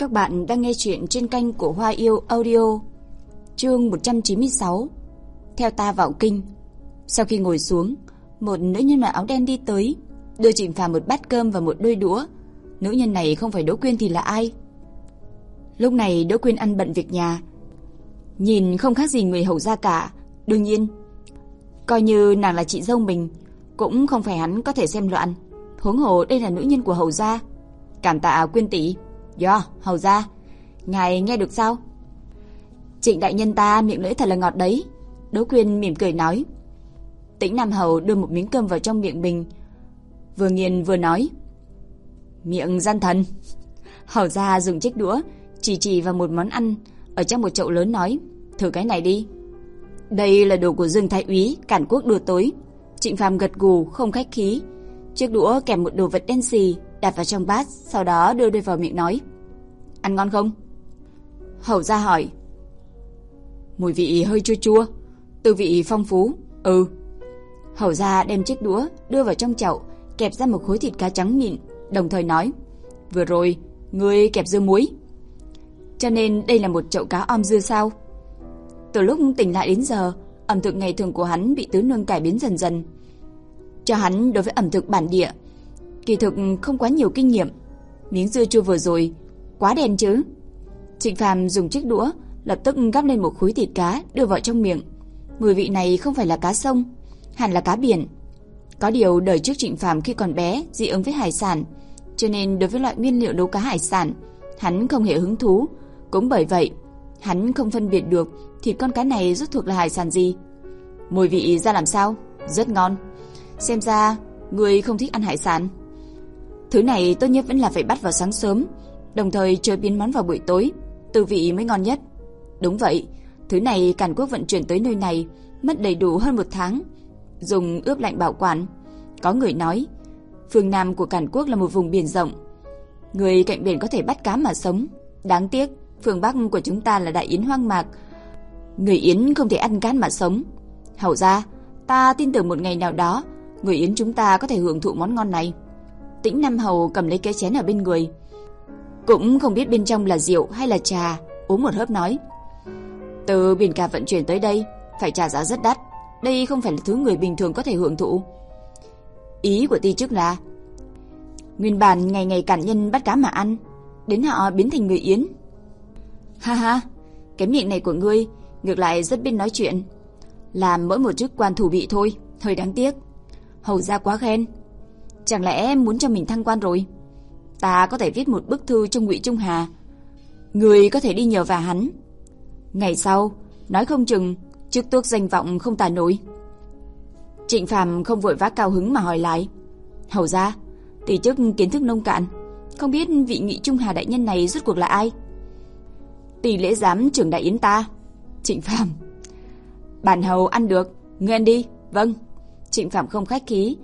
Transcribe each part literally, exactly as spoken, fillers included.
Các bạn đang nghe chuyện trên kênh của Hoa Yêu Audio. Chương một trăm chín mươi sáu. Theo ta vào kinh. Sau khi ngồi xuống, một nữ nhân mặc áo đen đi tới, đưa Trịnh Phàm một bát cơm và một đôi đũa. Nữ nhân này không phải Đỗ Quyên thì là ai? Lúc này Đỗ Quyên ăn bận việc nhà, nhìn không khác gì người hầu gia cả. Đương nhiên, coi như nàng là chị dâu mình, cũng không phải hắn có thể xem loạn. Huống hồ đây là nữ nhân của hầu gia. Cảm tạ Quyên tỷ. Do, hầu gia, ngài nghe được sao? Trịnh đại nhân ta miệng lưỡi thật là ngọt đấy. Đỗ Quyên mỉm cười nói. Tĩnh Nam hầu đưa một miếng cơm vào trong miệng mình, vừa nghiền vừa nói. Miệng gian thần. Hầu gia dùng chiếc đũa chỉ chỉ vào một món ăn ở trong một chậu lớn nói. Thử cái này đi. Đây là đồ của Dương Thái úy Cản Quốc đưa tới. Trịnh Phàm gật gù không khách khí. Chiếc đũa kèm một đồ vật đen xì đặt vào trong bát, sau đó đưa đưa vào miệng nói. Ăn ngon không? Hầu gia hỏi. Mùi vị hơi chua chua, tư vị phong phú. Ừ. Hầu gia đem chiếc đũa đưa vào trong chậu, kẹp ra một khối thịt cá trắng mịn, đồng thời nói. Vừa rồi, ngươi kẹp dưa muối, cho nên đây là một chậu cá om dưa sao? Từ lúc tỉnh lại đến giờ, ẩm thực ngày thường của hắn bị tứ nương cải biến dần dần. Cho hắn đối với ẩm thực bản địa, kỳ thực không quá nhiều kinh nghiệm. Miếng dưa chua vừa rồi quá đen chứ. Trịnh Phàm dùng chiếc đũa lập tức gắp lên một khối thịt cá đưa vào trong miệng. Mùi vị này không phải là cá sông, hẳn là cá biển. Có điều đời trước Trịnh Phàm khi còn bé dị ứng với hải sản, cho nên đối với loại nguyên liệu nấu cá hải sản hắn không hề hứng thú. Cũng bởi vậy hắn không phân biệt được thịt con cá này rốt cuộc là hải sản gì. Mùi vị ra làm sao? Rất ngon. Xem ra ngươi không thích ăn hải sản. Thứ này tốt nhất vẫn là phải bắt vào sáng sớm, đồng thời chế biến món vào buổi tối, tư vị mới ngon nhất. Đúng vậy, thứ này Càn Quốc vận chuyển tới nơi này mất đầy đủ hơn một tháng, dùng ướp lạnh bảo quản. Có người nói, phương Nam của Càn Quốc là một vùng biển rộng, người cạnh biển có thể bắt cá mà sống. Đáng tiếc, phương Bắc của chúng ta là đại yến hoang mạc, người yến không thể ăn cá mà sống. Hầu ra, ta tin tưởng một ngày nào đó, người yến chúng ta có thể hưởng thụ món ngon này. Tĩnh Nam hầu cầm lấy cái chén ở bên người, cũng không biết bên trong là rượu hay là trà, uống một hớp nói. Từ biển cả vận chuyển tới đây phải trả giá rất đắt, đây không phải là thứ người bình thường có thể hưởng thụ. Ý của ti chức là nguyên bản ngày ngày cản nhân bắt cá mà ăn, đến họ biến thành người yến. Ha ha, cái miệng này của ngươi ngược lại rất biết nói chuyện, làm mỗi một chức quan thủ bị thôi, hơi đáng tiếc. Hầu gia quá khen. Chẳng lẽ em muốn cho mình thăng quan rồi? Ta có thể viết một bức thư cho Ngụy Trung Hà, người có thể đi nhờ vả hắn. Ngày sau, nói không chừng chức tước danh vọng không tả nổi. Trịnh Phàm không vội vã cao hứng mà hỏi lại. Hầu gia, tỷ chức kiến thức nông cạn, không biết vị Ngụy Trung Hà đại nhân này rốt cuộc là ai? Tỷ lễ giám trưởng đại yến ta. Trịnh Phàm. Bản hầu ăn được, ngươi ăn đi. Vâng. Trịnh Phàm không khách khí,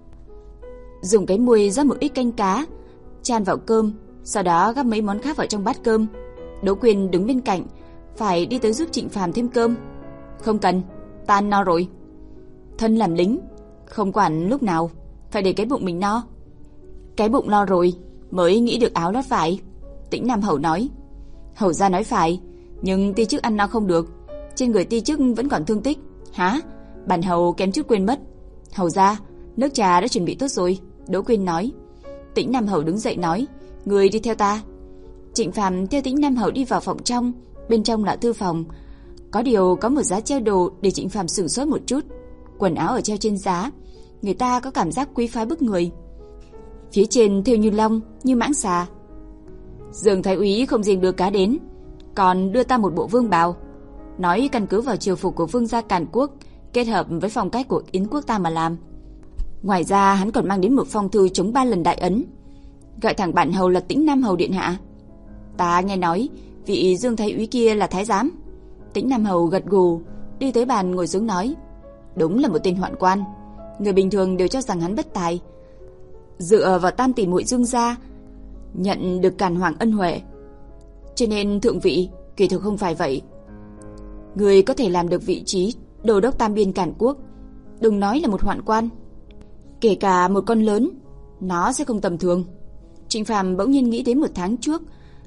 dùng cái muôi rót một ít canh cá chan vào cơm, sau đó gắp mấy món khác vào trong bát cơm. Đỗ Quyên đứng bên cạnh, phải đi tới giúp Trịnh Phàm thêm cơm. Không cần, ta ăn no rồi. Thân làm lính, không quản lúc nào phải để cái bụng mình no. Cái bụng no rồi mới nghĩ được áo lót vải. Tĩnh Nam hầu nói. Hầu gia nói phải, nhưng ti chức ăn no không được, trên người ti chức vẫn còn thương tích. Hả? Bản hầu kém chút quên mất. Hầu gia, nước trà đã chuẩn bị tốt rồi. Đỗ Quyên nói. Tĩnh Nam hầu đứng dậy nói. Người đi theo ta. Trịnh Phàm theo Tĩnh Nam hầu đi vào phòng trong. Bên trong là thư phòng. Có điều có một giá treo đồ để Trịnh Phàm sửng sốt một chút. Quần áo ở treo trên giá, người ta có cảm giác quý phái bức người. Phía trên thêu như long, như mãng xà. Dương Thái úy không riêng đưa cá đến, còn đưa ta một bộ vương bào, nói căn cứ vào triều phục của vương gia Càn Quốc kết hợp với phong cách của yến quốc ta mà làm. Ngoài ra hắn còn mang đến một phong thư chống ba lần đại ấn, gọi thẳng bản hầu là Tĩnh Nam hầu điện hạ. Ta nghe nói vị Dương Thái úy kia là thái giám. Tĩnh Nam hầu gật gù, đi tới bàn ngồi xuống nói. Đúng là một tên hoạn quan, người bình thường đều cho rằng hắn bất tài, dựa vào tam tỷ muội Dương gia nhận được Càn Hoàng ân huệ, cho nên thượng vị. Kỳ thực không phải vậy. Người có thể làm được vị trí đô đốc tam biên Càn Quốc, đừng nói là một hoạn quan, kể cả một con lớn, nó sẽ không tầm thường. Trịnh Phàm bỗng nhiên nghĩ đến một tháng trước,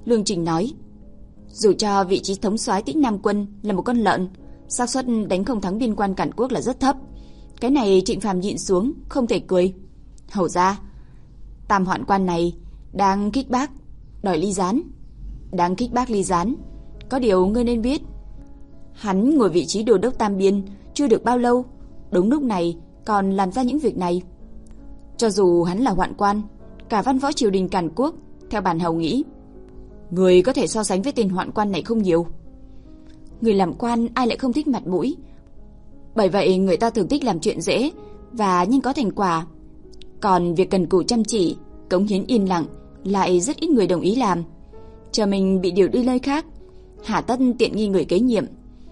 Lương Trình nói, dù cho vị trí thống soái Tĩnh Nam quân là một con lợn, xác suất đánh không thắng biên quan Cản Quốc là rất thấp. Cái này Trịnh Phàm nhịn xuống, không thể cười. Hầu ra, Tam Hoạn quan này đang kích bác đòi ly gián. Đang kích bác ly gián. Có điều ngươi nên biết, hắn ngồi vị trí đô đốc Tam Biên chưa được bao lâu, đúng lúc này còn làm ra những việc này. Cho dù hắn là hoạn quan, cả văn võ triều đình Càn Quốc, theo bản hầu nghĩ, người có thể so sánh với tên hoạn quan này không nhiều. Người làm quan ai lại không thích mặt mũi. Bởi vậy người ta thường thích làm chuyện dễ và nhanh có thành quả. Còn việc cần cù chăm chỉ, cống hiến yên lặng lại rất ít người đồng ý làm. Chờ mình bị điều đi nơi khác, hà tất tiện nghi người kế nhiệm.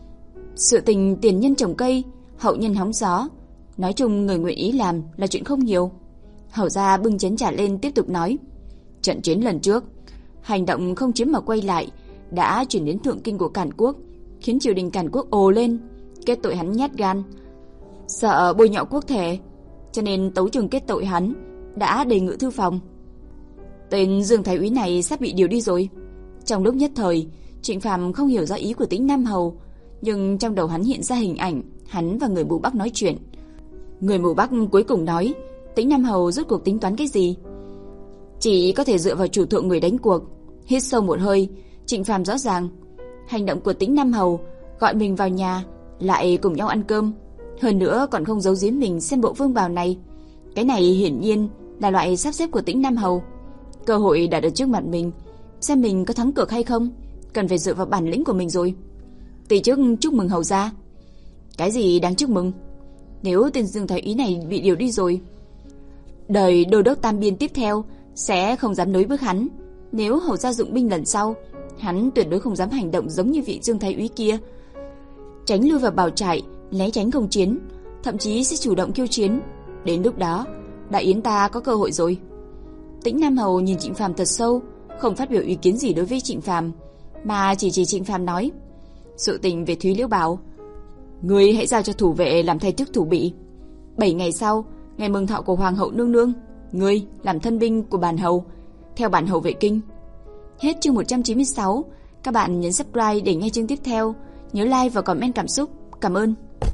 Sự tình tiền nhân trồng cây, hậu nhân hóng gió, nói chung người nguyện ý làm là chuyện không nhiều. Hầu gia bưng chén trà lên tiếp tục nói, trận chiến lần trước, hành động không chiếm mà quay lại đã chuyển đến thượng kinh của Càn Quốc, khiến triều đình Càn Quốc ồ lên, kết tội hắn nhát gan, sợ bôi nhọ quốc thể, cho nên tấu trường kết tội hắn, đã đề ngự thư phòng. Tên Dương Thái úy này sắp bị điều đi rồi. Trong lúc nhất thời, Trịnh Phàm không hiểu rõ ý của Tĩnh Nam hầu, nhưng trong đầu hắn hiện ra hình ảnh hắn và người mù Bắc nói chuyện. Người mù Bắc cuối cùng nói, Tĩnh Nam hầu rốt cuộc tính toán cái gì? Chỉ có thể dựa vào chủ thượng người đánh cuộc. Hít sâu một hơi, Trịnh Phàm rõ ràng, hành động của Tĩnh Nam hầu gọi mình vào nhà, lại cùng nhau ăn cơm, hơn nữa còn không giấu giếm mình xem bộ vương bào này. Cái này hiển nhiên là loại sắp xếp của Tĩnh Nam hầu. Cơ hội đã được trước mặt mình, xem mình có thắng cược hay không, cần phải dựa vào bản lĩnh của mình rồi. Tỷ trước chúc mừng hầu gia. Cái gì đáng chúc mừng? Nếu tên Dương Thái úy này bị điều đi rồi, đời đô đốc Tam Biên tiếp theo sẽ không dám nối bước hắn. Nếu hầu gia dụng binh lần sau, hắn tuyệt đối không dám hành động giống như vị Dương Thái úy kia, tránh lui vào bào trại, né tránh không chiến, thậm chí sẽ chủ động khiêu chiến. Đến lúc đó, đại yến ta có cơ hội rồi. Tĩnh Nam hầu nhìn Trịnh Phàm thật sâu, không phát biểu ý kiến gì đối với Trịnh Phàm, mà chỉ chỉ Trịnh Phàm nói, sự tình về Thúy Liễu Bảo, ngươi hãy giao cho thủ vệ làm thay thức thủ bị. Bảy ngày sau, ngày mừng thọ của hoàng hậu nương nương, ngươi làm thân binh của bản hầu, theo bản hầu vệ kinh. Hết chương một trăm chín mươi sáu. Các bạn nhấn subscribe để nghe chương tiếp theo. Nhớ like và comment cảm xúc. Cảm ơn.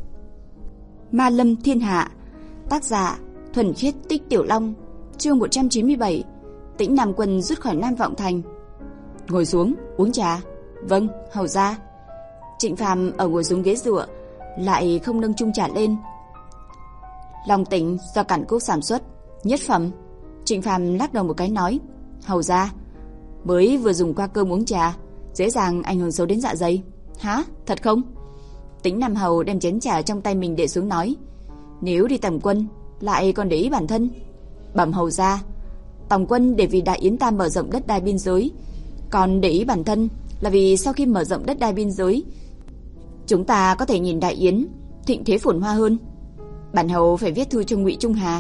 Ma Lâm Thiên Hạ, tác giả Thuần Khiết Tích Tiểu Long, chương một trăm chín mươi bảy. Tĩnh Nam quân rút khỏi Nam Vọng Thành. Ngồi xuống, uống trà. Vâng, hầu gia. Trịnh Phàm ở ngồi xuống ghế dựa, lại không nâng chung trà lên. Long tỉnh do Cản Quốc sản xuất, nhất phẩm. Trịnh Phàm lắc đầu một cái nói, hầu gia, mới vừa dùng qua cơm uống trà, dễ dàng ảnh hưởng xấu đến dạ dày. Hả? Thật không? Tĩnh Nam hầu đem chén trà trong tay mình để xuống nói, nếu đi tầm quân lại còn để ý bản thân. Bẩm hầu gia, tổng quân để vì đại yến ta mở rộng đất đai biên giới, còn để ý bản thân là vì sau khi mở rộng đất đai biên giới, chúng ta có thể nhìn đại yến thịnh thế phồn hoa hơn. Bản hầu phải viết thư cho Ngụy Trung Hà,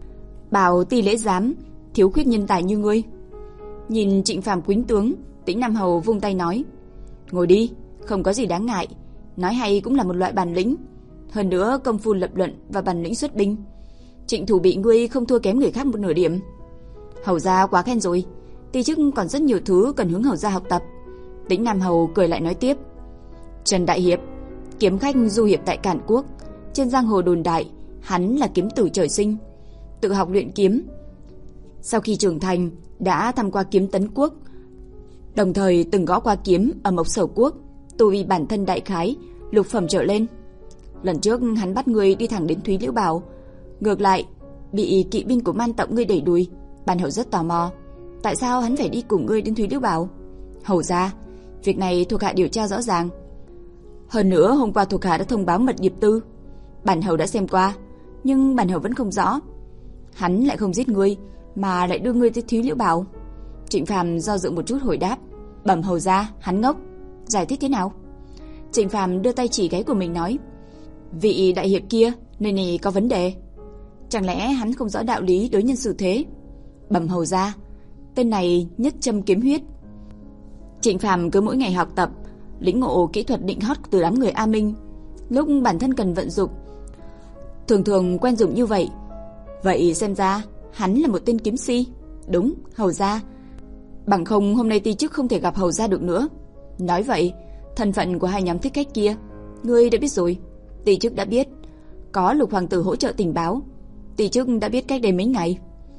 bảo ti lễ giám thiếu khuyết nhân tài như ngươi. Nhìn Trịnh Phàm quýnh tướng, Tĩnh Nam hầu vung tay nói, ngồi đi, không có gì đáng ngại, nói hay cũng là một loại bản lĩnh, hơn nữa công phu lập luận và bản lĩnh xuất binh, Trịnh thủ bị ngươi không thua kém người khác một nửa điểm. Hầu gia quá khen rồi, ti chức còn rất nhiều thứ cần hướng hầu gia học tập. Tĩnh Nam hầu cười lại nói tiếp, Trần Đại Hiệp, kiếm khách du hiệp tại Cản Quốc, trên giang hồ đồn đại hắn là kiếm tử trời sinh, tự học luyện kiếm. Sau khi trưởng thành đã tham qua kiếm Tấn Quốc, đồng thời từng gõ qua kiếm ở Mộc Sở Quốc, tu vi bản thân đại khái lục phẩm trở lên. Lần trước hắn bắt ngươi đi thẳng đến Thúy Liễu Bảo, ngược lại bị kỵ binh của Man tộc ngươi đẩy đuổi. Bản hầu rất tò mò, tại sao hắn phải đi cùng ngươi đến Thúy Liễu Bảo? Hầu gia, việc này thuộc hạ điều tra rõ ràng. Hơn nữa hôm qua thuộc hạ đã thông báo mật điệp tư, bản hầu đã xem qua, nhưng bản hầu vẫn không rõ, hắn lại không giết ngươi mà lại đưa ngươi tới Thúy Liễu Bảo. Trịnh Phàm do dự một chút hồi đáp, bẩm hầu gia, hắn ngốc. Giải thích thế nào? Trịnh Phàm đưa tay chỉ gáy của mình nói, vị đại hiệp kia nơi này có vấn đề, chẳng lẽ hắn không rõ đạo lý đối nhân xử thế? Bẩm hầu gia, tên này nhất châm kiếm huyết. Trịnh Phàm cứ mỗi ngày học tập, lĩnh ngộ kỹ thuật định hót từ đám người A Minh, lúc bản thân cần vận dụng thường thường quen dùng như vậy. Vậy xem ra hắn là một tên kiếm si. Đúng, hầu gia, Bằng không hôm nay ti chức không thể gặp hầu gia được nữa. Nói vậy, thân phận của hai nhóm thích khách kia ngươi đã biết rồi. Ti chức đã biết. Có Lục hoàng tử hỗ trợ tình báo, ti chức đã biết cách đây mấy ngày.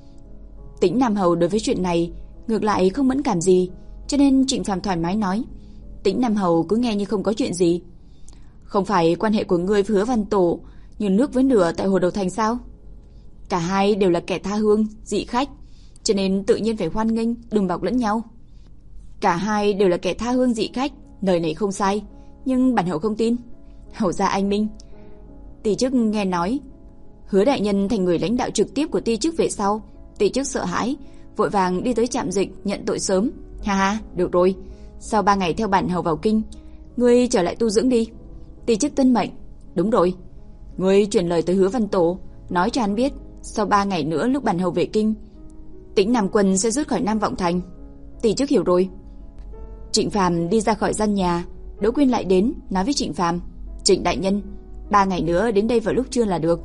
Tĩnh Nam Hầu đối với chuyện này ngược lại không mẫn cảm gì, cho nên Trịnh Phàm thoải mái nói. Tĩnh Nam Hầu cứ nghe như không có chuyện gì. Không phải quan hệ của ngươi với Hứa Văn Tổ như nước với lửa tại Hồ Đầu Thành sao? Cả hai đều là kẻ tha hương, dị khách, cho nên tự nhiên phải hoan nghênh, đùm bọc lẫn nhau. Cả hai đều là kẻ tha hương dị khách, lời này không sai, nhưng bản hầu không tin. Hầu gia anh minh. Ti chức nghe nói Hứa đại nhân thành người lãnh đạo trực tiếp của ti chức về sau, ti chức sợ hãi, vội vàng đi tới trạm dịch nhận tội sớm. Ha ha, được rồi, sau ba ngày theo bản hầu vào kinh, ngươi trở lại tu dưỡng đi. Ti chức tuân mệnh. Đúng rồi, ngươi truyền lời tới Hứa Văn Tổ, nói cho hắn biết sau ba ngày nữa lúc bản hầu về kinh, Tĩnh Nam quân sẽ rút khỏi Nam Vọng Thành. Ti chức hiểu rồi. Trịnh Phàm đi ra khỏi gian nhà, Đỗ Quyên lại đến nói với Trịnh Phàm, Trịnh đại nhân, ba ngày nữa đến đây vào lúc trưa là được.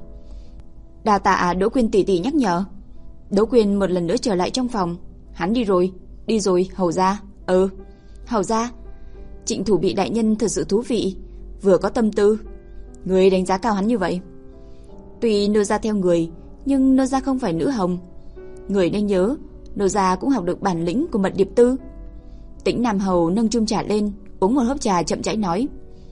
Đa tạ Đỗ Quyên tỷ tỷ nhắc nhở. Đỗ Quyên một lần nữa trở lại trong phòng. Hắn đi rồi, đi rồi, hầu gia. Ừ, hầu gia. Trịnh thủ bị đại nhân thật sự thú vị, vừa có tâm tư. Người đánh giá cao hắn như vậy. Tuy nô gia theo người, nhưng nô gia không phải nữ hồng. Người nên nhớ, nô gia cũng học được bản lĩnh của Mật Điệp Tư. Tĩnh Nam Hầu nâng chung trà lên, uống một hớp trà chậm rãi nói.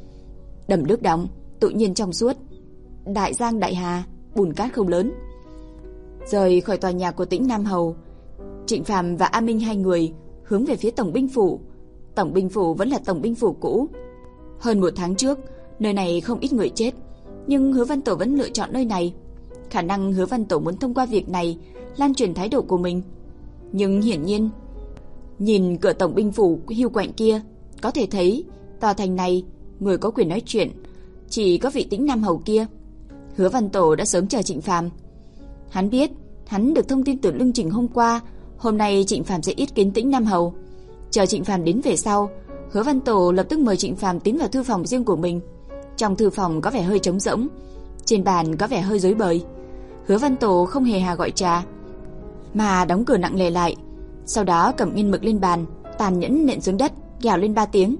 Đầm nước đọng, tự nhiên trong suốt, đại giang đại hà, bùn cát không lớn. Rời khỏi tòa nhà của Tĩnh Nam Hầu, Trịnh Phàm và A Minh hai người hướng về phía tổng binh phủ. Tổng binh phủ vẫn là tổng binh phủ cũ. Hơn một tháng trước, nơi này không ít người chết, nhưng Hứa Văn Tổ vẫn lựa chọn nơi này. Khả năng Hứa Văn Tổ muốn thông qua việc này lan truyền thái độ của mình. Nhưng hiển nhiên, nhìn cửa tổng binh phủ hiu quạnh kia, có thể thấy tòa thành này người có quyền nói chuyện chỉ có vị Tĩnh Nam Hầu kia. Hứa Văn Tổ đã sớm chờ Trịnh Phàm. Hắn biết, hắn được thông tin từ Lương Trình hôm qua, hôm nay Trịnh Phàm sẽ yết kiến Tĩnh Nam Hầu. Chờ Trịnh Phàm đến về sau, Hứa Văn Tổ lập tức mời Trịnh Phàm tiến vào thư phòng riêng của mình. Trong thư phòng có vẻ hơi trống rỗng, trên bàn có vẻ hơi rối bời. Hứa Văn Tổ không hề hà gọi trà, mà đóng cửa nặng nề lại, sau đó cầm nghiên mực lên bàn, tàn nhẫn nện xuống đất, gào lên ba tiếng.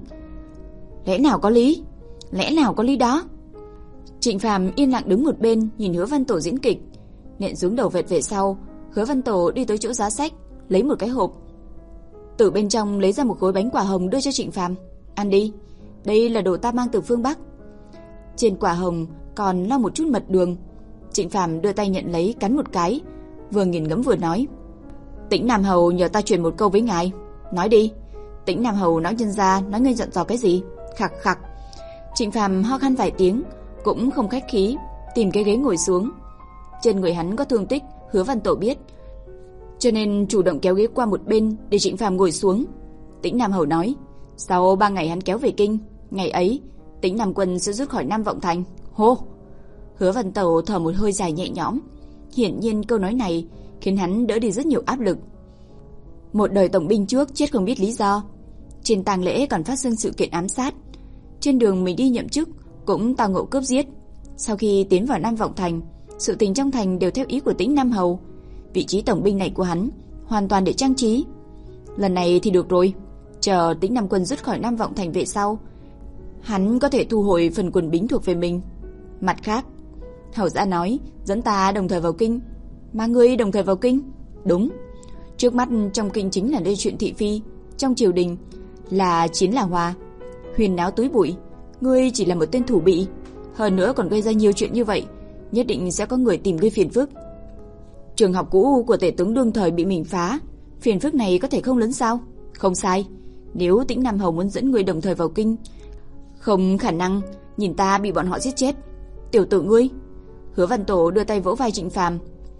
Lẽ nào có lý? Lẽ nào có lý đó? Trịnh Phàm yên lặng đứng một bên nhìn Hứa Văn Tổ diễn kịch, nện xuống đầu vẹt về sau. Hứa Văn Tổ đi tới chỗ giá sách, lấy một cái hộp, từ bên trong lấy ra một khối bánh quả hồng đưa cho Trịnh Phàm. Ăn đi, đây là đồ ta mang từ phương Bắc. Trên quả hồng còn lau một chút mật đường. Trịnh Phàm đưa tay nhận lấy, cắn một cái, vừa nghiền ngẫm vừa nói. Tĩnh Nam Hầu nhờ ta truyền một câu với ngài. Nói đi. Tĩnh Nam Hầu nói nhân ra, nói ngươi giận dò cái gì? Khặc khặc. Trịnh Phàm ho khan vài tiếng, cũng không khách khí, tìm cái ghế ngồi xuống. Trên người hắn có thương tích, Hứa Văn Tổ biết, cho nên chủ động kéo ghế qua một bên để Trịnh Phàm ngồi xuống. Tĩnh Nam Hầu nói, sau ba ngày hắn kéo về kinh, ngày ấy Tĩnh Nam quân sẽ rút khỏi Nam Vọng Thành. Hô. Hứa Văn Tổ thở một hơi dài nhẹ nhõm. Hiển nhiên câu nói này khiến hắn đỡ đi rất nhiều áp lực. Một đời tổng binh trước chết không biết lý do, trên tang lễ còn phát sinh sự kiện ám sát, trên đường mình đi nhậm chức cũng tao ngộ cướp giết. Sau khi tiến vào Nam Vọng Thành, sự tình trong thành đều theo ý của Tĩnh Nam Hầu. Vị trí tổng binh này của hắn hoàn toàn để trang trí. Lần này thì được rồi, chờ Tĩnh Nam quân rút khỏi Nam Vọng Thành về sau, hắn có thể thu hồi phần quân bính thuộc về mình. Mặt khác, hầu gia nói dẫn ta đồng thời vào kinh. Mà ngươi đồng thời vào kinh? Đúng. Trước mắt trong kinh chính là đây chuyện thị phi, trong triều đình là chiến là hòa, huyền náo túi bụi. Ngươi chỉ là một tên thủ bị, hơn nữa còn gây ra nhiều chuyện như vậy, nhất định sẽ có người tìm ngươi phiền phức. Trường học cũ của tể tướng đương thời bị mình phá, phiền phức này có thể không lớn sao? Không sai. Nếu Tĩnh Nam Hầu muốn dẫn ngươi đồng thời vào kinh, không khả năng nhìn ta bị bọn họ giết chết. Tiểu tử ngươi. Hứa Văn Tổ đưa tay vỗ vai Trịnh Phàm.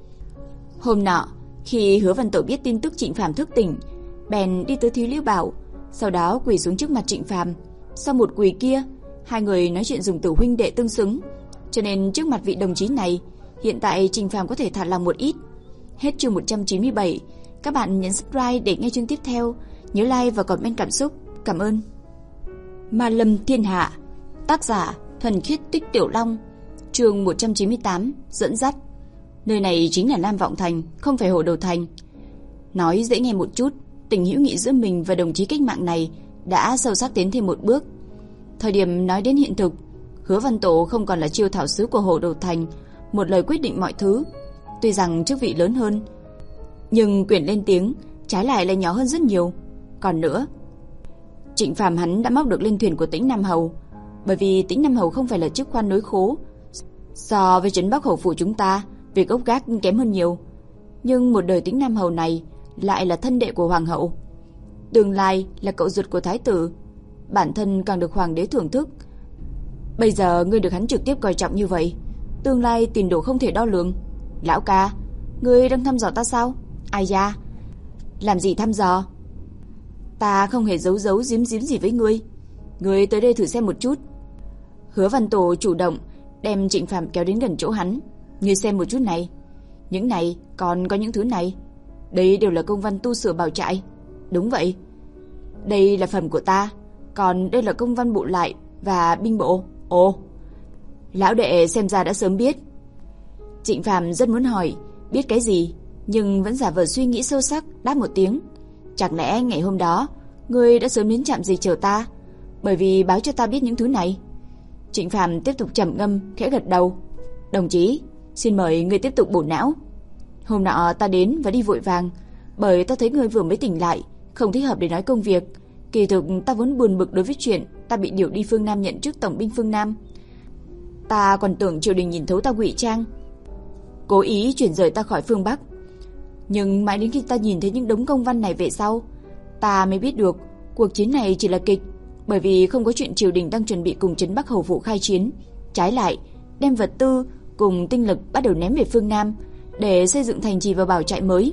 Hôm nọ, khi Hứa Văn Tổ biết tin tức Trịnh Phàm thức tỉnh, bèn đi tới Thúy Liễu Bảo, sau đó quỳ xuống trước mặt Trịnh Phàm. Sau một quỳ kia, hai người nói chuyện dùng từ huynh đệ tương xứng, cho nên trước mặt vị đồng chí này, hiện tại Trịnh Phàm có thể thả lòng một ít. Hết chương một trăm chín mươi bảy. Các bạn nhấn subscribe để nghe chương tiếp theo, nhớ like và comment cảm xúc. Cảm ơn. Ma Lâm Thiên Hạ, tác giả Thuần Khiết Tích Tiểu Long, chương một trăm chín mươi tám, dẫn dắt. Nơi này chính là Nam Vọng Thành, không phải Hồ Đầu Thành. Nói dễ nghe một chút, tình hữu nghị giữa mình và đồng chí cách mạng này đã sâu sắc tiến thêm một bước. Thời điểm nói đến hiện thực, Hứa Văn Tổ không còn là chiêu thảo sứ của Hồ Đầu Thành, một lời quyết định mọi thứ. Tuy rằng chức vị lớn hơn, nhưng quyền lên tiếng trái lại là nhỏ hơn rất nhiều. Còn nữa, Trịnh Phàm hắn đã móc được lên thuyền của Tĩnh Nam Hầu, bởi vì Tĩnh Nam Hầu không phải là chức quan nối khố. So với trấn Bắc Hầu phủ chúng ta, việc gốc gác kém hơn nhiều. Nhưng một đời Tĩnh Nam Hầu này lại là thân đệ của hoàng hậu, tương lai là cậu ruột của thái tử, bản thân càng được hoàng đế thưởng thức. Bây giờ ngươi được hắn trực tiếp coi trọng như vậy, tương lai tiền đồ không thể đo lường. Lão ca, ngươi đang thăm dò ta sao? Ai da, làm gì thăm dò? Ta không hề giấu giấu giếm giếm gì với ngươi. Ngươi tới đây thử xem một chút. Hứa Văn Tổ chủ động đem Trịnh Phàm kéo đến gần chỗ hắn. Ngươi xem một chút này, những này còn có những thứ này. Đây đều là công văn tu sửa bảo trại. Đúng vậy, đây là phần của ta, còn đây là công văn bộ lại và binh bộ. Ồ, lão đệ xem ra đã sớm biết. Trịnh Phàm rất muốn hỏi biết cái gì, nhưng vẫn giả vờ suy nghĩ sâu sắc, đáp một tiếng. Chẳng lẽ ngày hôm đó ngươi đã sớm đến trạm dịch chờ ta, bởi vì báo cho ta biết những thứ này? Trịnh Phàm tiếp tục trầm ngâm, khẽ gật đầu. Đồng chí, xin mời ngươi tiếp tục bổ não. Hôm nọ ta đến và đi vội vàng, bởi ta thấy ngươi vừa mới tỉnh lại, không thích hợp để nói công việc. Kỳ thực ta vốn buồn bực đối với chuyện ta bị điều đi phương Nam nhận chức tổng binh phương Nam. Ta còn tưởng triều đình nhìn thấu ta ngụy trang, cố ý chuyển rời ta khỏi phương Bắc. Nhưng mãi đến khi ta nhìn thấy những đống công văn này về sau, ta mới biết được cuộc chiến này chỉ là kịch, bởi vì không có chuyện triều đình đang chuẩn bị cùng trấn Bắc Hầu phủ khai chiến, trái lại đem vật tư cùng tinh lực bắt đầu ném về phương Nam để xây dựng thành trì và bảo trại mới.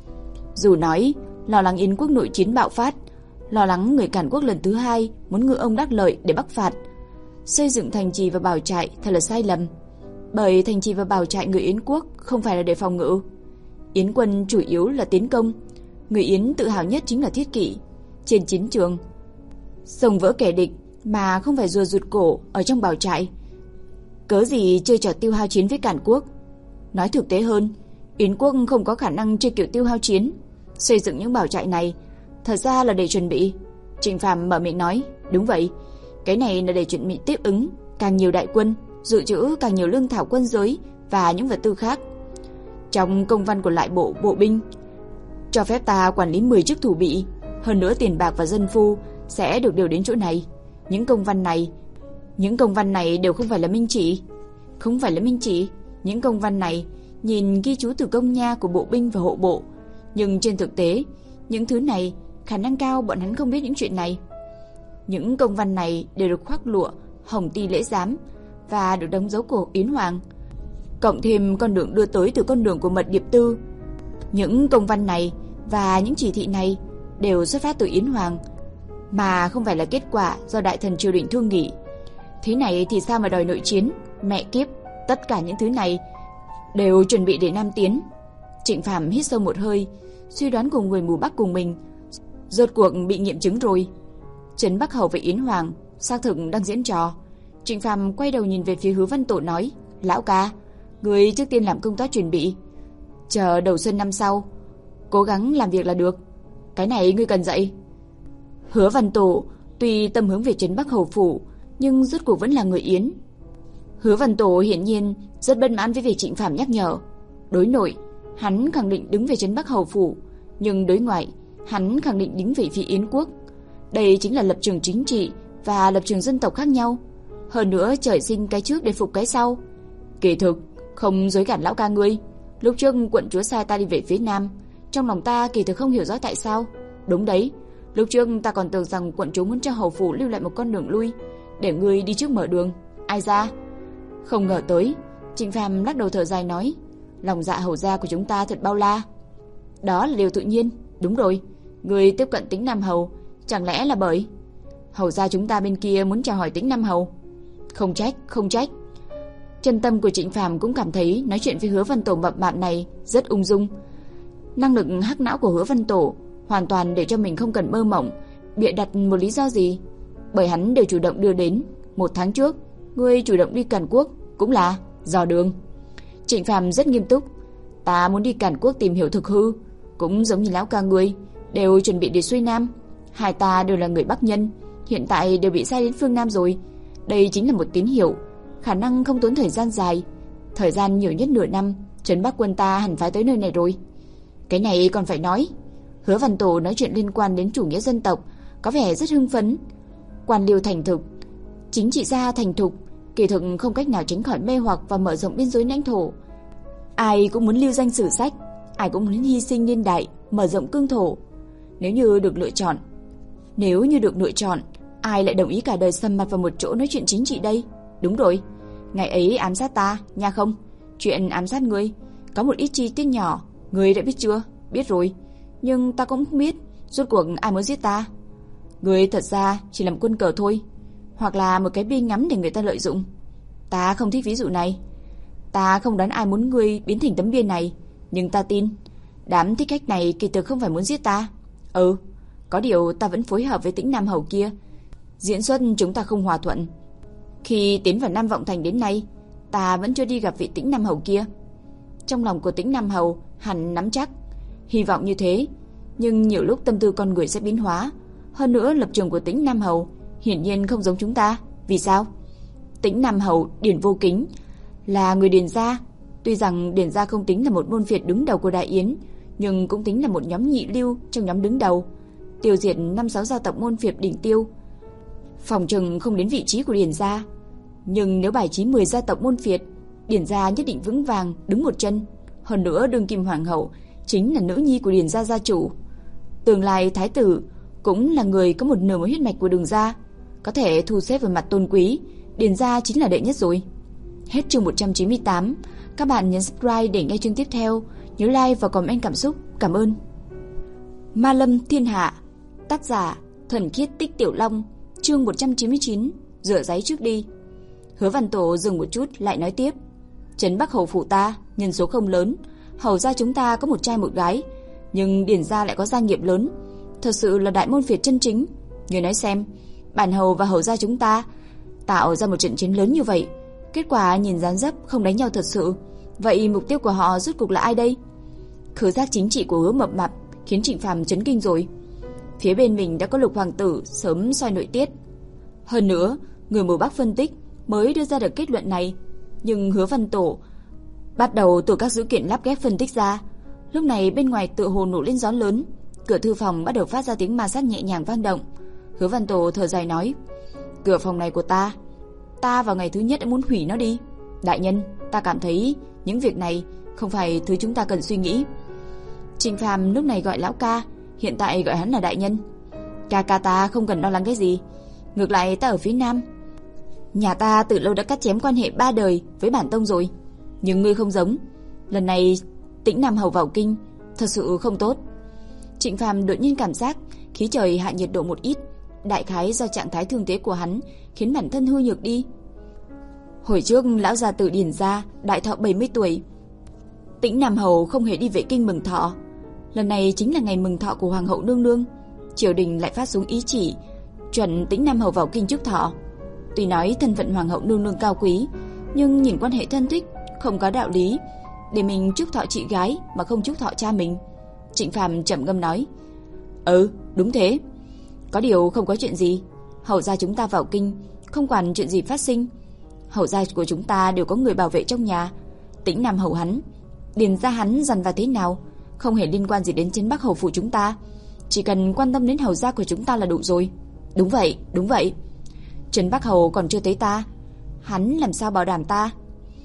Dù nói lo lắng Yến quốc nội chiến bạo phát, lo lắng người cản quốc lần thứ hai muốn ngư ông đắc lợi để bắc phạt, xây dựng thành trì và bảo trại thật là sai lầm, bởi thành trì và bảo trại người Yến quốc không phải là để phòng ngự. Yến quân chủ yếu là tiến công, người Yến tự hào nhất chính là thiết kỵ. Trên chiến trường, xông vỡ kẻ địch mà không phải rùa rụt cổ ở trong bảo trại, cớ gì chơi trò tiêu hao chiến với cản quốc. Nói thực tế hơn, Yến quốc không có khả năng chơi kiểu tiêu hao chiến. Xây dựng những bảo trại này thật ra là để chuẩn bị. Trịnh Phàm mở miệng nói, đúng vậy, cái này là để chuẩn bị tiếp ứng càng nhiều đại quân, dự trữ càng nhiều lương thảo quân giới và những vật tư khác. Trong công văn của lại bộ bộ binh cho phép ta quản lý mười chức thủ bị, hơn nữa tiền bạc và dân phu sẽ được điều đến chỗ này. Những công văn này, những công văn này đều không phải là minh chỉ, không phải là minh chỉ. Những công văn này nhìn ghi chú từ công nha của bộ binh và hộ bộ, nhưng trên thực tế, những thứ này khả năng cao bọn hắn không biết những chuyện này. Những công văn này đều được khoác lụa hồng ti lễ giám và được đóng dấu của Yến Hoàng, cộng thêm con đường đưa tới từ con đường của mật điệp tư. Những công văn này và những chỉ thị này đều xuất phát từ Yến Hoàng, mà không phải là kết quả do đại thần triều đình thương nghị. Thế này thì sao mà đòi nội chiến? Mẹ kiếp, tất cả những thứ này đều chuẩn bị để Nam tiến. Trịnh Phàm hít sâu một hơi, suy đoán của người mù Bắc cùng mình rốt cuộc bị nghiệm chứng rồi. Trấn Bắc Hầu và Yến Hoàng xác thực đang diễn trò. Trịnh Phàm quay đầu nhìn về phía Hứa Văn Tổ nói, lão ca, người trước tiên làm công tác chuẩn bị, chờ đầu xuân năm sau cố gắng làm việc là được. Cái này ngươi cần dạy. Hứa Văn Tổ tuy tâm hướng về trấn Bắc Hầu phủ, nhưng rốt cuộc vẫn là người Yến. Hứa Văn Tổ hiển nhiên rất bất mãn với việc Trịnh Phàm nhắc nhở. Đối nội, hắn khẳng định đứng về trấn Bắc Hầu phủ, nhưng đối ngoại, hắn khẳng định đứng về phía Yến quốc. Đây chính là lập trường chính trị và lập trường dân tộc khác nhau. Hơn nữa trời sinh cái trước để phục cái sau. Kỳ thực, không dối gạt lão ca ngươi, lúc trước quận chúa sai ta đi về phía Nam, trong lòng ta kỳ thực không hiểu rõ tại sao. Đúng đấy, lúc trước ta còn tưởng rằng quận chúa muốn cho hầu phủ lưu lại một con đường lui, để ngươi đi trước mở đường. Ai ra, không ngờ tới. Trịnh Phàm lắc đầu thở dài nói, lòng dạ hầu gia của chúng ta thật bao la. Đó là điều tự nhiên. Đúng rồi, ngươi tiếp cận Tĩnh Nam Hầu, chẳng lẽ là bởi hầu gia chúng ta bên kia muốn chào hỏi Tĩnh Nam Hầu? Không trách, không trách. Chân tâm của Trịnh Phàm cũng cảm thấy nói chuyện với Hứa Văn Tổ mập mạp này rất ung dung. Năng lực hắc não của Hứa Văn Tổ hoàn toàn để cho mình không cần mơ mộng bịa đặt một lý do gì, bởi hắn đều chủ động đưa đến. Một tháng trước, ngươi chủ động đi Càn Quốc cũng là dò đường. Trịnh Phàm rất nghiêm túc, ta muốn đi Càn Quốc tìm hiểu thực hư, cũng giống như lão ca ngươi, đều chuẩn bị để xuôi nam. Hai ta đều là người Bắc nhân, hiện tại đều bị sai đến phương Nam rồi. Đây chính là một tín hiệu, khả năng không tốn thời gian dài, thời gian nhiều nhất nửa năm, trấn Bắc quân ta hẳn phải tới nơi này rồi. Cái này còn phải nói. Hứa Văn Tổ nói chuyện liên quan đến chủ nghĩa dân tộc, có vẻ rất hưng phấn. Quan liêu thành thục, chính trị gia thành thục, kỳ thực không cách nào tránh khỏi mê hoặc và mở rộng biên giới lãnh thổ. Ai cũng muốn lưu danh sử sách, ai cũng muốn hy sinh niên đại, mở rộng cương thổ. Nếu như được lựa chọn, nếu như được lựa chọn, ai lại đồng ý cả đời sầm mặt vào một chỗ nói chuyện chính trị đây? Đúng rồi, ngày ấy ám sát ta, nha không? Chuyện ám sát ngươi, có một ít chi tiết nhỏ, ngươi đã biết chưa? Biết rồi, nhưng ta cũng không biết rốt cuộc ai muốn giết ta. Ngươi thật ra chỉ làm quân cờ thôi, hoặc là một cái bi ngắm để người ta lợi dụng. Ta không thích ví dụ này. Ta không đoán ai muốn ngươi biến thành tấm bia này, nhưng ta tin đám thích khách này kỳ thực không phải muốn giết ta. Ừ, có điều ta vẫn phối hợp với Tĩnh Nam Hầu kia, diễn xuất chúng ta không hòa thuận. Khi tiến vào Nam Vọng Thành đến nay, ta vẫn chưa đi gặp vị Tĩnh Nam Hầu kia. Trong lòng của Tĩnh Nam Hầu hẳn nắm chắc, hy vọng như thế, nhưng nhiều lúc tâm tư con người sẽ biến hóa. Hơn nữa lập trường của Tĩnh Nam Hầu hiển nhiên không giống chúng ta. Vì sao? Tĩnh Nam Hầu Điền Vô Kính là người Điền gia. Tuy rằng Điền gia không tính là một môn phiệt đứng đầu của Đại Yến, nhưng cũng tính là một nhóm nhị lưu trong nhóm đứng đầu, tiêu diệt năm sáu gia tộc môn phiệt đỉnh tiêu. Phòng trừng không đến vị trí của Điền gia, nhưng nếu bài trí mười gia tộc môn phiệt, Điền gia nhất định vững vàng đứng một chân. Hơn nữa đương kim hoàng hậu chính là nữ nhi của Điền gia gia chủ, tương lai thái tử cũng là người có một nửa máu huyết mạch của Đường gia, có thể thu xếp về mặt tôn quý, Điền gia chính là đệ nhất rồi. Hết chương một trăm chín mươi tám. Các bạn nhấn subscribe để nghe chương tiếp theo, nhớ like và comment cảm xúc. Cảm ơn. Ma Lâm Thiên Hạ, tác giả Thuần Khiết Tích Tiểu Long, chương một trăm chín mươi chín. Rửa giấy trước đi. Hứa Văn Tổ dừng một chút lại nói tiếp. Trấn Bắc hầu phủ ta nhân số không lớn, hầu gia chúng ta có một trai một gái, nhưng Điền gia lại có gia nghiệp lớn, thật sự là đại môn phiệt chân chính. Người nói xem, bản hầu và hầu gia chúng ta tạo ra một trận chiến lớn như vậy, kết quả nhìn dáng dấp không đánh nhau thật sự. Vậy mục tiêu của họ rốt cuộc là ai đây? Khứu giác chính trị của Hứa Mập Mạp khiến Trịnh Phàm chấn kinh rồi. Phía bên mình đã có Lục hoàng tử sớm soi nội tiết. Hơn nữa, người mù Bắc phân tích mới đưa ra được kết luận này. Nhưng Hứa Văn Tổ bắt đầu từ các dữ kiện lắp ghép phân tích ra. Lúc này bên ngoài tựa hồ nổ lên gió lớn, cửa thư phòng bắt đầu phát ra tiếng ma sát nhẹ nhàng vang động. Hứa Văn Tổ thở dài nói: cửa phòng này của ta, ta vào ngày thứ nhất đã muốn hủy nó đi. Đại nhân, ta cảm thấy những việc này không phải thứ chúng ta cần suy nghĩ. Trịnh Phàm lúc này gọi lão ca, hiện tại gọi hắn là đại nhân. Ca ca ta không cần lo lắng cái gì, ngược lại ta ở phía Nam, nhà ta từ lâu đã cắt chém quan hệ ba đời với bản tông rồi. Nhưng ngươi không giống, lần này Tĩnh Nam Hầu vào kinh thật sự không tốt. Trịnh Phàm đột nhiên cảm giác khí trời hạ nhiệt độ một ít, đại khái do trạng thái thương thế của hắn khiến bản thân hư nhược đi. Hồi trước lão gia tử Điền gia đại thọ bảy mươi tuổi, Tĩnh Nam Hầu không hề đi vệ kinh mừng thọ. Lần này chính là ngày mừng thọ của hoàng hậu nương nương, triều đình lại phát xuống ý chỉ chuẩn Tĩnh Nam Hầu vào kinh chúc thọ. Tuy nói thân phận hoàng hậu nương nương cao quý, nhưng nhìn quan hệ thân thích không có đạo lý để mình chúc thọ chị gái mà không chúc thọ cha mình. Trịnh Phàm trầm ngâm nói: ừ, đúng thế. Có điều không có chuyện gì, hầu gia chúng ta vào kinh không quản chuyện gì phát sinh. Hầu gia của chúng ta đều có người bảo vệ trong nhà. Tĩnh Nam Hầu hắn, Điền gia hắn dằn vặt thế nào không hề liên quan gì đến Trấn Bắc hầu phủ chúng ta, chỉ cần quan tâm đến hầu gia của chúng ta là đủ rồi. Đúng vậy, đúng vậy. Trấn Bắc hầu còn chưa thấy ta, hắn làm sao bảo đảm ta?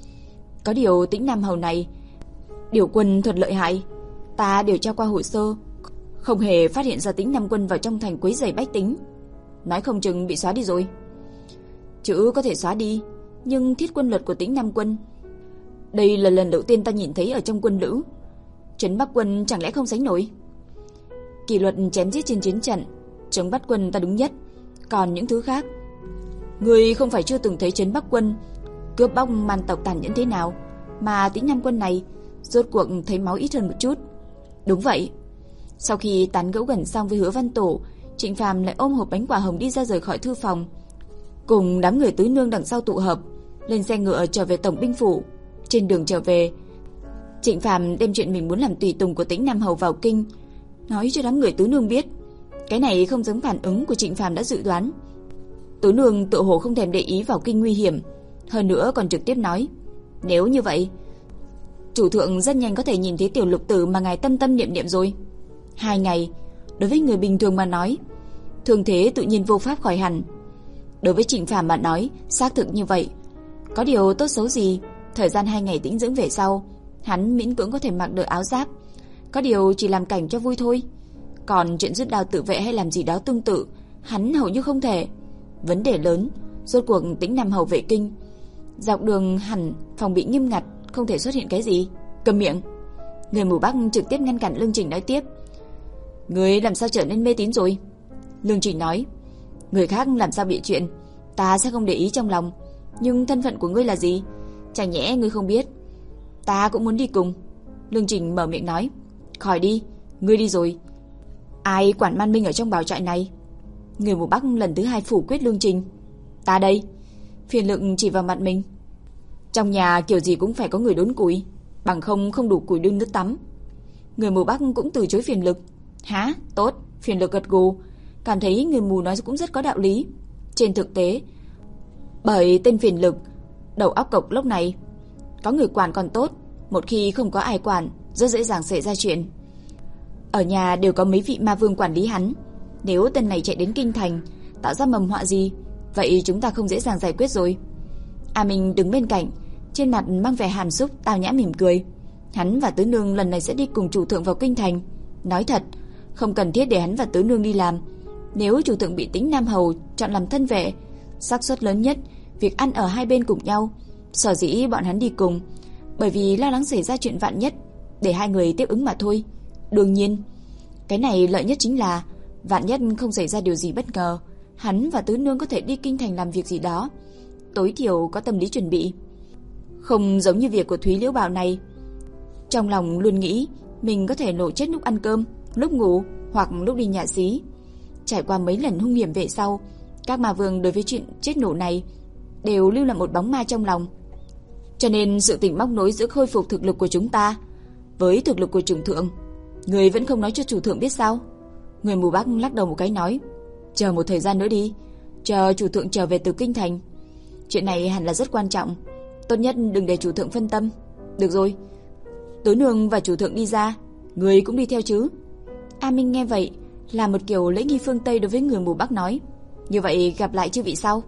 Có điều Tĩnh Nam Hầu này điều quân thuật lợi hại, ta điều tra qua hồ sơ, không hề phát hiện ra Tĩnh Nam quân vào trong thành quấy rầy bách tính. Nói không chừng bị xóa đi rồi. Chữ có thể xóa đi, nhưng thiết quân luật của Tĩnh Nam quân, đây là lần đầu tiên ta nhìn thấy ở trong quân lữ. Trấn Bắc quân chẳng lẽ không sánh nổi? Kỷ luật chém giết trên chiến trận, Trấn Bắc quân ta đúng nhất. Còn những thứ khác, ngươi không phải chưa từng thấy Trấn Bắc quân cướp bóc man tộc tàn nhẫn thế nào, mà Tĩnh Nam quân này rốt cuộc thấy máu ít hơn một chút. Đúng vậy. Sau khi tán gẫu gần xong với Hứa Văn Tổ, Trịnh Phàm lại ôm hộp bánh quả hồng đi ra rời khỏi thư phòng, cùng đám người tứ nương đằng sau tụ hợp, lên xe ngựa trở về tổng binh phủ. Trên đường trở về, Trịnh Phàm đem chuyện mình muốn làm tùy tùng của Tĩnh Nam Hầu vào kinh nói cho đám người Tứ Nương biết. Cái này không giống phản ứng của Trịnh Phàm đã dự đoán. Tứ Nương tự hồ không thèm để ý vào kinh nguy hiểm, hơn nữa còn trực tiếp nói, nếu như vậy, chủ thượng rất nhanh có thể nhìn thấy tiểu lục tử mà ngài tâm tâm niệm niệm rồi. Hai ngày, đối với người bình thường mà nói, thương thế tự nhiên vô pháp khỏi hẳn. Đối với Trịnh Phàm mà nói, xác thực như vậy. Có điều tốt xấu gì, thời gian hai ngày tĩnh dưỡng về sau, hắn miễn cưỡng có thể mặc được áo giáp. Có điều chỉ làm cảnh cho vui thôi. Còn chuyện rút đao tự vệ hay làm gì đó tương tự, hắn hầu như không thể. Vấn đề lớn, rốt cuộc Tĩnh Nam Hầu vệ kinh, dọc đường hẳn phòng bị nghiêm ngặt, không thể xuất hiện cái gì. Cầm miệng. Người mù Bắc trực tiếp ngăn cản Lương Trình nói tiếp. Người làm sao trở nên mê tín rồi? Lương Trình nói, người khác làm sao bị chuyện, ta sẽ không để ý trong lòng. Nhưng thân phận của ngươi là gì? Chẳng nhẽ ngươi không biết? Ta cũng muốn đi cùng. Lương Trình mở miệng nói. Khỏi đi, ngươi đi rồi, ai quản man minh ở trong bảo trại này? Người mù Bắc lần thứ hai phủ quyết Lương Trình. Ta đây. Phiền Lực chỉ vào mặt mình. Trong nhà kiểu gì cũng phải có người đốn củi, bằng không không đủ củi đun nước tắm. Người mù Bắc cũng từ chối Phiền Lực. Hả? Tốt. Phiền Lực gật gù, cảm thấy người mù nói cũng rất có đạo lý. Trên thực tế, bởi tên Phiền Lực đầu óc cộc lốc này, có người quản còn tốt, một khi không có ai quản, rất dễ dàng xảy ra chuyện. Ở nhà đều có mấy vị ma vương quản lý hắn, nếu tên này chạy đến kinh thành tạo ra mầm họa gì, vậy chúng ta không dễ dàng giải quyết rồi. A Minh đứng bên cạnh, trên mặt mang vẻ hàm xúc, tao nhã mỉm cười. Hắn và Tứ Nương lần này sẽ đi cùng chủ thượng vào kinh thành. Nói thật, không cần thiết để hắn và Tứ Nương đi làm. Nếu chủ thượng bị Tĩnh Nam Hầu chọn làm thân vệ, xác suất lớn nhất việc ăn ở hai bên cùng nhau. Sở dĩ bọn hắn đi cùng, bởi vì lo lắng xảy ra chuyện vạn nhất, để hai người tiếp ứng mà thôi. Đương nhiên, cái này lợi nhất chính là vạn nhất không xảy ra điều gì bất ngờ, hắn và Tứ Nương có thể đi kinh thành làm việc gì đó, tối thiểu có tâm lý chuẩn bị. Không giống như việc của Thúy Liễu Bảo này, trong lòng luôn nghĩ mình có thể nổ chết lúc ăn cơm, lúc ngủ hoặc lúc đi nhà xí. Trải qua mấy lần hung hiểm về sau, các ma vương đối với chuyện chết nổ này đều lưu lại một bóng ma trong lòng. Cho nên sự tình móc nối giữa khôi phục thực lực của chúng ta với thực lực của chủ thượng, người vẫn không nói cho chủ thượng biết sao? Người mù Bắc lắc đầu một cái nói, chờ một thời gian nữa đi, chờ chủ thượng trở về từ kinh thành. Chuyện này hẳn là rất quan trọng, tốt nhất đừng để chủ thượng phân tâm. Được rồi, Tứ Nương và chủ thượng đi ra, người cũng đi theo chứ? A Minh nghe vậy, là một kiểu lễ nghi phương Tây đối với người mù Bắc nói, như vậy gặp lại chư vị sau.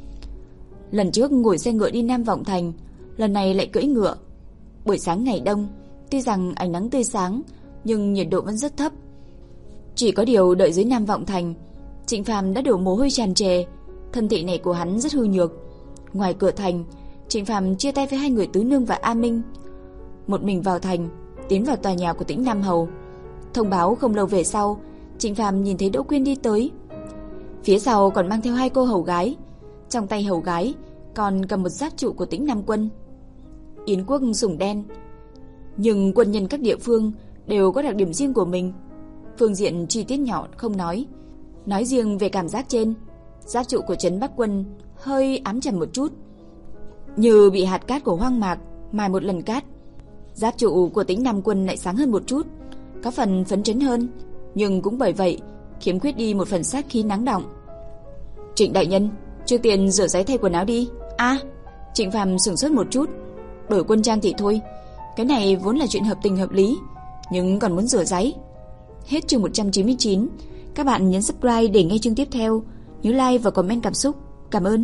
Lần trước ngồi xe ngựa đi Nam Vọng Thành, lần này lại cưỡi ngựa. Buổi sáng ngày đông, tuy rằng ánh nắng tươi sáng, nhưng nhiệt độ vẫn rất thấp. Chỉ có điều đợi dưới Nam Vọng Thành, Trịnh Phàm đã đổ mồ hôi tràn trề, thân thể này của hắn rất hư nhược. Ngoài cửa thành, Trịnh Phàm chia tay với hai người Tứ Nương và A Minh, một mình vào thành, tiến vào tòa nhà của Tĩnh Nam Hầu. Thông báo không lâu về sau, Trịnh Phàm nhìn thấy Đỗ Quyên đi tới, phía sau còn mang theo hai cô hầu gái, trong tay hầu gái còn cầm một giáp trụ của Tĩnh Nam quân. Yến quốc sủng đen, nhưng quân nhân các địa phương đều có đặc điểm riêng của mình. Phương diện chi tiết nhỏ không nói, nói riêng về cảm giác trên, giáp trụ của trấn Bắc quân hơi ám trầm một chút, như bị hạt cát của hoang mạc mài một lần cát. Giáp trụ của Tĩnh Nam quân lại sáng hơn một chút, có phần phấn chấn hơn, nhưng cũng bởi vậy khiếm khuyết đi một phần sát khí nắng đọng. Trịnh đại nhân, trước tiên rửa giấy thay quần áo đi. A, à, Trịnh Phàm sửng sốt một chút, đổi quân trang thì thôi, cái này vốn là chuyện hợp tình hợp lý, nhưng còn muốn rửa giấy. Hết chương một trăm chín mươi chín. Các bạn nhấn subscribe để nghe chương tiếp theo, nhớ like và comment cảm xúc. Cảm ơn.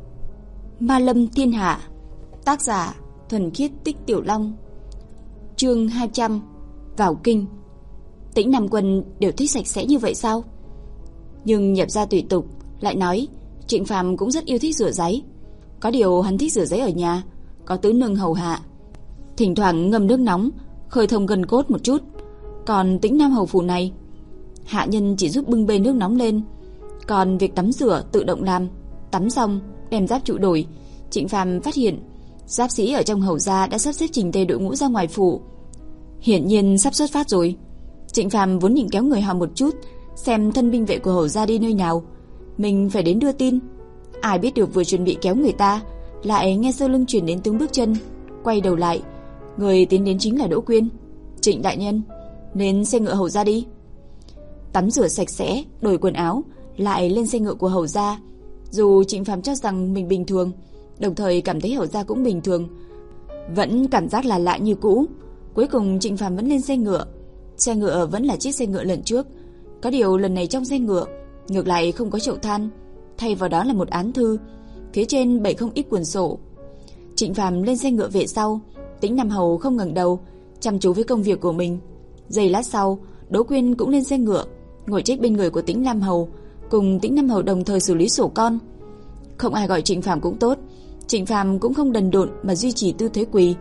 Ma Lâm Thiên Hạ, tác giả Thuần Khiết Tích Tiểu Long. Chương hai trăm. Vào kinh. Tĩnh Nam quân đều thích sạch sẽ như vậy sao? Nhưng nhập gia tùy tục lại nói Trịnh Phàm cũng rất yêu thích rửa giấy. Có điều hắn thích rửa giấy ở nhà, có Tứ Nương hầu hạ, thỉnh thoảng ngâm nước nóng khơi thông gân cốt một chút. Còn Tĩnh Nam hầu phủ này, hạ nhân chỉ giúp bưng bê nước nóng lên, còn việc tắm rửa tự động làm. Tắm xong đem giáp trụ đổi. Trịnh Phàm phát hiện giáp sĩ ở trong hầu gia đã sắp xếp chỉnh tề đội ngũ ra ngoài phủ, hiển nhiên sắp xuất phát rồi. Trịnh Phàm vốn định kéo người họ một chút, xem thân binh vệ của hầu gia đi nơi nào, mình phải đến đưa tin. Ai biết được vừa chuẩn bị kéo người ta, lại nghe sau lưng truyền đến tiếng bước chân. Quay đầu lại, người tiến đến chính là Đỗ Quyên. Trịnh đại nhân, lên xe ngựa hầu gia đi. tắm rửa sạch sẽ, đổi quần áo, lại lên xe ngựa của Hầu gia. Dù Trịnh Phàm cho rằng mình bình thường, đồng thời cảm thấy Hầu gia cũng bình thường, vẫn cảm giác là lạ như cũ. Cuối cùng Trịnh Phàm vẫn lên xe ngựa. Xe ngựa vẫn là chiếc xe ngựa lần trước, có điều lần này trong xe ngựa ngược lại không có chậu than, thay vào đó là một án thư, phía trên bày không ít quyển sổ. Trịnh Phàm lên xe ngựa về sau, Tĩnh Nam Hầu không ngẩng đầu, chăm chú với công việc của mình. Giây lát sau, Đỗ Quyên cũng lên xe ngựa, ngồi chết bên người của Tĩnh Nam Hầu, cùng Tĩnh Nam Hầu đồng thời xử lý sổ con. Không ai gọi Trịnh Phàm cũng tốt, Trịnh Phàm cũng không đần độn mà duy trì tư thế quỳ,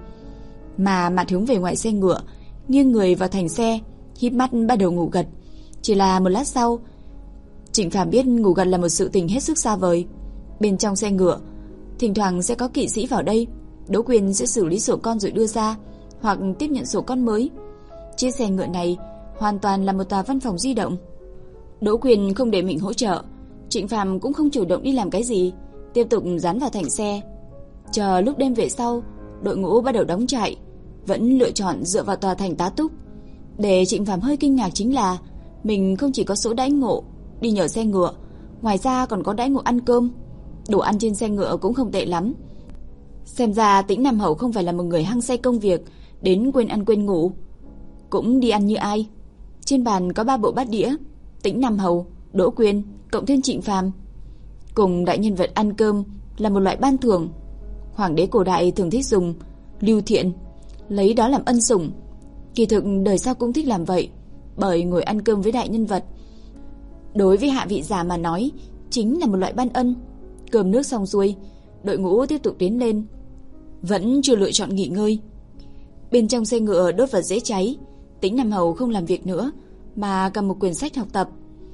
mà mặt hướng về ngoài xe ngựa, nghiêng người vào thành xe, híp mắt bắt đầu ngủ gật. Chỉ là một lát sau, Trịnh Phàm biết ngủ gật là một sự tình hết sức xa vời. Bên trong xe ngựa, thỉnh thoảng sẽ có kỵ sĩ vào đây, Đỗ Quyên sẽ xử lý sổ con rồi đưa ra, hoặc tiếp nhận sổ con mới. Chiếc xe ngựa này hoàn toàn là một tòa văn phòng di động. Đỗ Quyên không để mình hỗ trợ, Trịnh Phàm cũng không chủ động đi làm cái gì, tiếp tục dán vào thành xe. Chờ lúc đêm về sau, đội ngũ bắt đầu đóng trại, vẫn lựa chọn dựa vào tòa thành tá túc. Để Trịnh Phàm hơi kinh ngạc chính là mình không chỉ có số đãi ngộ đi nhờ xe ngựa, ngoài ra còn có đãi ngộ ăn cơm. Đồ ăn trên xe ngựa cũng không tệ lắm. Xem ra Tĩnh Nam Hầu không phải là một người hăng say công việc đến quên ăn quên ngủ, cũng đi ăn như ai. Trên bàn có ba bộ bát đĩa, Tĩnh Nam Hầu, Đỗ Quyên cộng thêm Trịnh Phàm. Cùng đại nhân vật ăn cơm là một loại ban thưởng. Hoàng đế cổ đại thường thích dùng lưu thiện, lấy đó làm ân sủng. Kỳ thực đời sau cũng thích làm vậy, bởi ngồi ăn cơm với đại nhân vật đối với hạ vị giả mà nói chính là một loại ban ân. Cơm nước xong xuôi, đội ngũ tiếp tục tiến lên, vẫn chưa lựa chọn nghỉ ngơi. Bên trong xe ngựa đốt vật dễ cháy, Tĩnh Nam Hầu không làm việc nữa mà cầm một quyển sách học tập.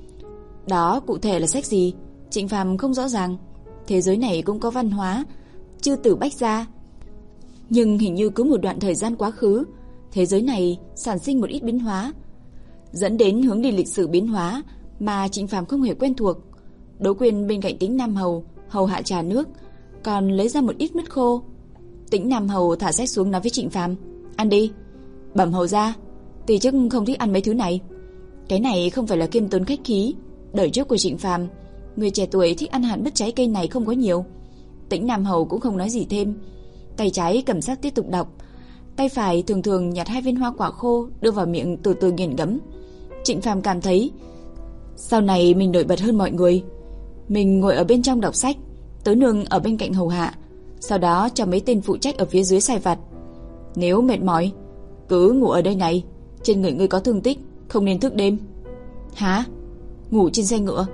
Đó cụ thể là sách gì, Trịnh Phàm không rõ ràng. Thế giới này cũng có văn hóa, chư tử bách gia, nhưng hình như cứ một đoạn thời gian quá khứ, thế giới này sản sinh một ít biến hóa, dẫn đến hướng đi lịch sử biến hóa mà Trịnh Phàm không hề quen thuộc. Đỗ Quyên bên cạnh Tĩnh Nam Hầu hầu hạ trà nước, còn lấy ra một ít mứt khô. Tĩnh Nam Hầu thả sách xuống nói với Trịnh Phàm, ăn đi. Bẩm hầu ra, tỷ chức không thích ăn mấy thứ này. Cái này không phải là kiêm tốn khách khí, đời trước của Trịnh Phàm, người trẻ tuổi thích ăn hạt mứt trái cây này không có nhiều. Tĩnh Nam Hầu cũng không nói gì thêm, tay trái cầm sách tiếp tục đọc, tay phải thường thường nhặt hai viên hoa quả khô đưa vào miệng từ từ nghiền ngẫm. Trịnh Phàm cảm thấy sau này mình nổi bật hơn mọi người. Mình ngồi ở bên trong đọc sách, tớ nương ở bên cạnh hầu hạ, sau đó cho mấy tên phụ trách ở phía dưới sai vặt. Nếu mệt mỏi, cứ ngủ ở đây này, trên người ngươi có thương tích, không nên thức đêm. Hả? Ngủ trên xe ngựa?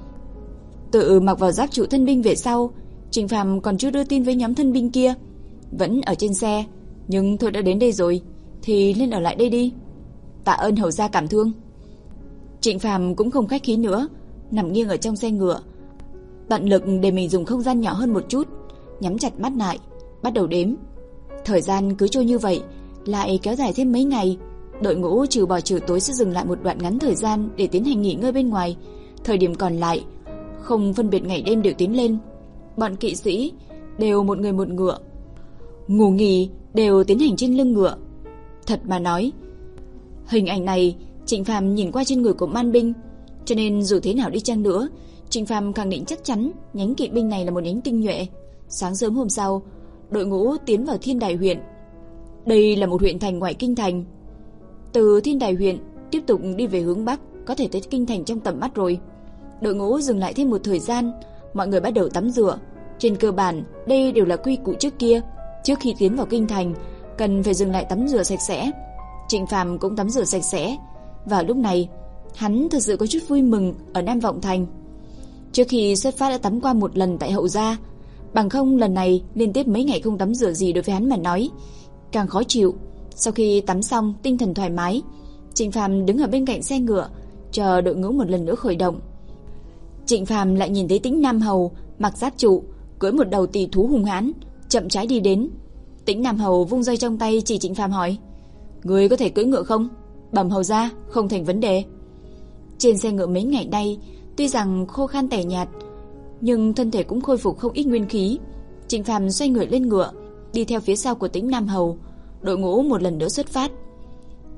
Tự mặc vào giáp trụ thân binh về sau, Trịnh Phàm còn chưa đưa tin với nhóm thân binh kia, vẫn ở trên xe, nhưng thôi đã đến đây rồi thì nên ở lại đây đi. Tạ ơn hầu gia cảm thương. Trịnh Phàm cũng không khách khí nữa, nằm nghiêng ở trong xe ngựa, tận lực để mình dùng không gian nhỏ hơn một chút, nhắm chặt mắt lại, bắt đầu đếm. Thời gian cứ trôi như vậy, lại kéo dài thêm mấy ngày. Đội ngũ trừ bỏ trừ tối sẽ dừng lại một đoạn ngắn thời gian để tiến hành nghỉ ngơi bên ngoài. Thời điểm còn lại, không phân biệt ngày đêm đều tiến lên. Bọn kỵ sĩ đều một người một ngựa, ngủ nghỉ đều tiến hành trên lưng ngựa. Thật mà nói, hình ảnh này Trịnh Phàm nhìn qua trên người của man binh, cho nên dù thế nào đi chăng nữa, Trịnh Phàm khẳng định chắc chắn nhánh kỵ binh này là một nhánh tinh nhuệ. Sáng sớm hôm sau, đội ngũ tiến vào Thiên Đài huyện. Đây là một huyện thành ngoại kinh thành. Từ Thiên Đài huyện tiếp tục đi về hướng bắc, có thể tới kinh thành trong tầm mắt rồi. Đội ngũ dừng lại thêm một thời gian, mọi người bắt đầu tắm rửa. Trên cơ bản, đây đều là quy củ trước kia, trước khi tiến vào kinh thành cần phải dừng lại tắm rửa sạch sẽ. Trịnh Phàm cũng tắm rửa sạch sẽ. Vào lúc này, hắn thật sự có chút vui mừng ở Nam Vọng Thành. Trước khi xuất phát đã tắm qua một lần tại hậu gia, bằng không lần này liên tiếp mấy ngày không tắm rửa gì đối với hắn mà nói càng khó chịu. Sau khi tắm xong, tinh thần thoải mái, Trịnh Phàm đứng ở bên cạnh xe ngựa, chờ đội ngũ một lần nữa khởi động. Trịnh Phàm lại nhìn thấy Tĩnh Nam Hầu mặc giáp trụ, cưỡi một đầu tỳ thú hung hãn, chậm rãi đi đến. Tĩnh Nam Hầu vung roi trong tay chỉ Trịnh Phàm hỏi: "Ngươi có thể cưỡi ngựa không?" "Bẩm hầu gia, không thành vấn đề." Trên xe ngựa mấy ngày nay, tuy rằng khô khan tẻ nhạt, nhưng thân thể cũng khôi phục không ít nguyên khí. Trịnh Phàm xoay người lên ngựa, đi theo phía sau của Tĩnh Nam Hầu. Đội ngũ một lần nữa xuất phát.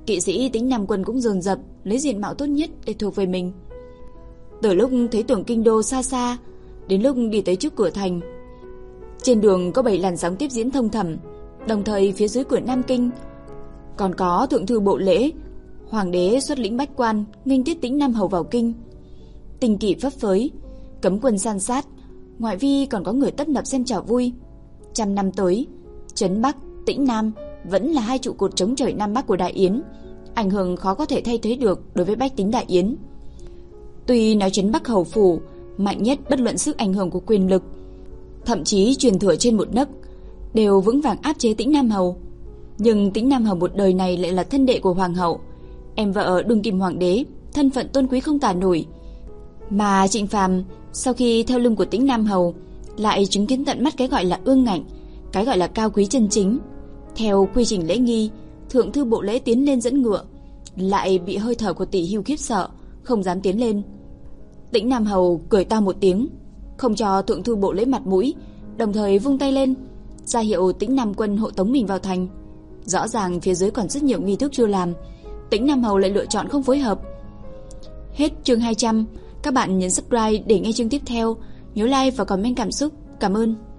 Kỵ sĩ Tĩnh Nam Quân cũng dồn dập lấy diện mạo tốt nhất để thuộc về mình. Từ lúc thấy tưởng kinh đô xa xa, đến lúc đi tới trước cửa thành, trên đường có bảy làn sóng tiếp diễn thông thẩm, đồng thời phía dưới cửa Nam Kinh còn có thượng thư bộ lễ, hoàng đế xuất lĩnh bách quan nghênh tiếp Tĩnh Nam hầu vào kinh. Tình kỷ phấp phới, cấm quân san sát, ngoại vi còn có người tấp nập xem trò vui. Trăm năm tới, Trấn Bắc, Tĩnh Nam vẫn là hai trụ cột chống trời Nam Bắc của Đại Yến, ảnh hưởng khó có thể thay thế được đối với bách tính Đại Yến. Tuy nói Trấn Bắc hầu phủ mạnh nhất bất luận sức ảnh hưởng của quyền lực, thậm chí truyền thừa trên một nấc, đều vững vàng áp chế Tĩnh Nam hầu, nhưng Tĩnh Nam hầu một đời này lại là thân đệ của hoàng hậu, em vợ đương kim hoàng đế, thân phận tôn quý không tả nổi. Mà Trịnh Phàm sau khi theo lưng của Tĩnh Nam hầu lại chứng kiến tận mắt cái gọi là ương ngạnh, cái gọi là cao quý chân chính. Theo quy trình lễ nghi, thượng thư bộ lễ tiến lên dẫn ngựa, lại bị hơi thở của tỷ hưu khiếp sợ, không dám tiến lên. Tĩnh Nam hầu cười to một tiếng, không cho thượng thư bộ lễ mặt mũi, đồng thời vung tay lên, ra hiệu Tĩnh Nam Quân hộ tống mình vào thành. Rõ ràng phía dưới còn rất nhiều nghi thức chưa làm, Tĩnh Nam hầu lại lựa chọn không phối hợp. Hết chương hai trăm. Các bạn nhấn subscribe để nghe chương tiếp theo. Nhớ like và comment cảm xúc. Cảm ơn.